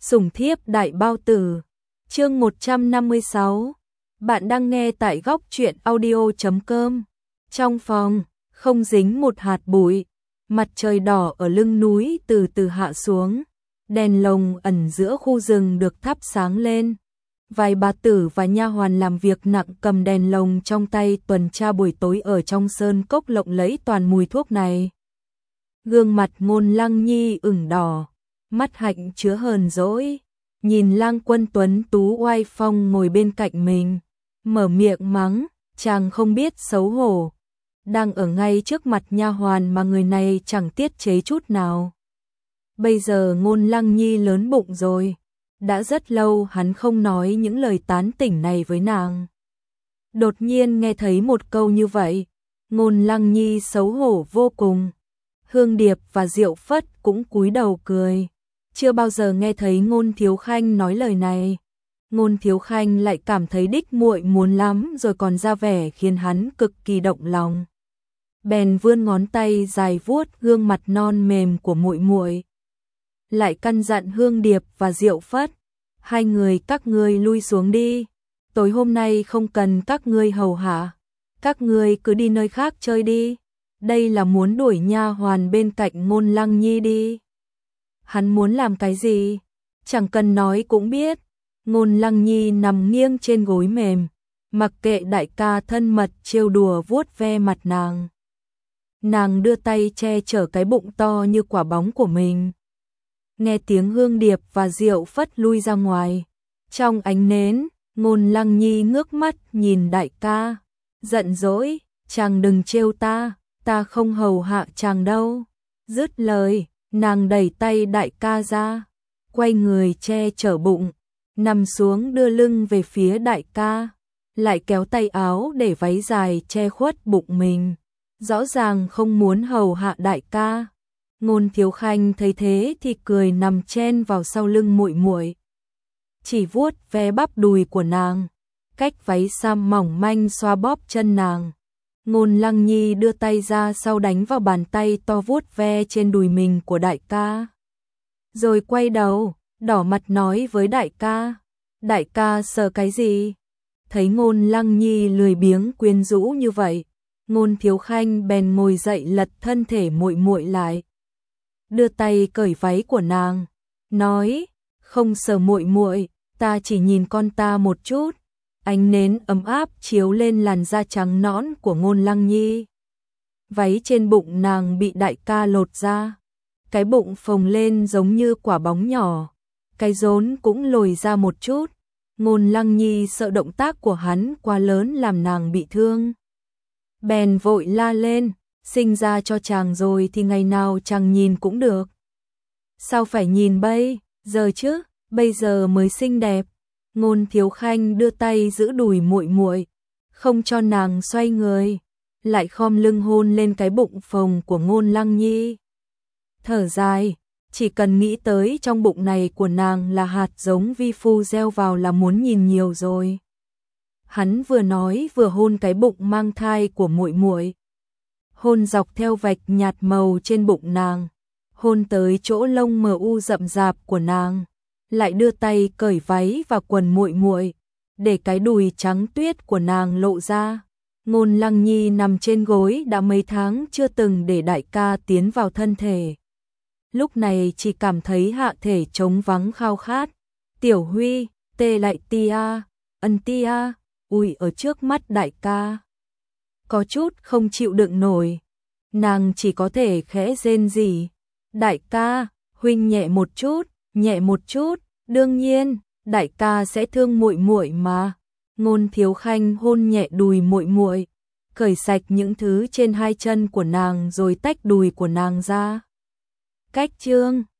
Sủng thiếp đại bao tử. Chương 156. Bạn đang nghe tại góc truyện audio.com. Trong phòng, không dính một hạt bụi, mặt trời đỏ ở lưng núi từ từ hạ xuống, đèn lồng ẩn giữa khu rừng được thắp sáng lên. Vài bà tử và nha hoàn làm việc nặng cầm đèn lồng trong tay tuần tra buổi tối ở trong sơn cốc lộng lẫy toàn mùi thuốc này. Gương mặt Ngôn Lăng Nhi ửng đỏ, mắt hạnh chứa hờn dỗi, nhìn Lang Quân tuấn tú oai phong ngồi bên cạnh mình, mở miệng mắng, chàng không biết xấu hổ, đang ở ngay trước mặt nha hoàn mà người này chẳng tiết chế chút nào. Bây giờ Ngôn Lăng Nhi lớn bụng rồi, đã rất lâu hắn không nói những lời tán tỉnh này với nàng. Đột nhiên nghe thấy một câu như vậy, Ngôn Lăng Nhi xấu hổ vô cùng. Hương Điệp và Diệu Phất cũng cúi đầu cười, chưa bao giờ nghe thấy Ngôn Thiếu Khanh nói lời này. Ngôn Thiếu Khanh lại cảm thấy đích muội muốn lắm rồi còn ra vẻ khiến hắn cực kỳ động lòng. Bèn vươn ngón tay dài vuốt gương mặt non mềm của muội muội, lại căn dặn Hương Điệp và Diệu Phất, hai người các ngươi lui xuống đi, tối hôm nay không cần các ngươi hầu hạ, các ngươi cứ đi nơi khác chơi đi. Đây là muốn đuổi nha hoàn bên cạnh Ngôn Lăng Nhi đi. Hắn muốn làm cái gì? Chẳng cần nói cũng biết. Ngôn Lăng Nhi nằm nghiêng trên gối mềm, mặc kệ đại ca thân mật trêu đùa vuốt ve mặt nàng. Nàng đưa tay che chở cái bụng to như quả bóng của mình. Nghe tiếng Hương Điệp và Diệu Phất lui ra ngoài. Trong ánh nến, Ngôn Lăng Nhi ngước mắt nhìn đại ca, giận dỗi, chàng đừng trêu ta không hầu hạ chàng đâu. Dứt lời, nàng đẩy tay đại ca ra, quay người che chở bụng, nằm xuống đưa lưng về phía đại ca, lại kéo tay áo để váy dài che khuất bụng mình, rõ ràng không muốn hầu hạ đại ca. Ngôn Thiếu Khanh thấy thế thì cười nằm chen vào sau lưng muội muội, chỉ vuốt ve bắp đùi của nàng, cách váy sam mỏng manh xoa bóp chân nàng. Ngôn Lăng Nhi đưa tay ra sau đánh vào bàn tay to vuốt ve trên đùi mình của đại ca. Rồi quay đầu, đỏ mặt nói với đại ca sợ cái gì? Thấy Ngôn Lăng Nhi lười biếng quyến rũ như vậy, Ngôn Thiếu Khanh bèn ngồi dậy lật thân thể muội muội lại, đưa tay cởi váy của nàng, nói, không sợ muội muội, ta chỉ nhìn con ta một chút. Ánh nến ấm áp chiếu lên làn da trắng nõn của Ngôn Lăng Nhi. Váy trên bụng nàng bị đại ca lột ra, cái bụng phồng lên giống như quả bóng nhỏ, cái rốn cũng lồi ra một chút. Ngôn Lăng Nhi sợ động tác của hắn quá lớn làm nàng bị thương, bèn vội la lên, sinh ra cho chàng rồi thì ngày nào chàng nhìn cũng được. Sao phải nhìn bây giờ chứ, bây giờ mới xinh đẹp. Ngôn Thiếu Khanh đưa tay giữ đùi muội muội, không cho nàng xoay người, lại khom lưng hôn lên cái bụng phồng của Ngôn Lăng Nhi. Thở dài, chỉ cần nghĩ tới trong bụng này của nàng là hạt giống vi phu gieo vào là muốn nhìn nhiều rồi. Hắn vừa nói vừa hôn cái bụng mang thai của muội muội, hôn dọc theo vạch nhạt màu trên bụng nàng, hôn tới chỗ lông mờ u rậm rạp của nàng, lại đưa tay cởi váy và quần muội muội, để cái đùi trắng tuyết của nàng lộ ra. Ngôn Lăng Nhi nằm trên gối đã mấy tháng chưa từng để đại ca tiến vào thân thể. Lúc này chỉ cảm thấy hạ thể trống vắng khao khát. Tiểu Huy, tê lại tia, ân tia, ui ở trước mắt đại ca. Có chút không chịu đựng nổi, nàng chỉ có thể khẽ rên rỉ. Đại ca, huynh nhẹ một chút, đương nhiên, đại ca sẽ thương muội muội mà. Ngôn Thiếu Khanh hôn nhẹ đùi muội muội, cởi sạch những thứ trên hai chân của nàng rồi tách đùi của nàng ra. Cách chương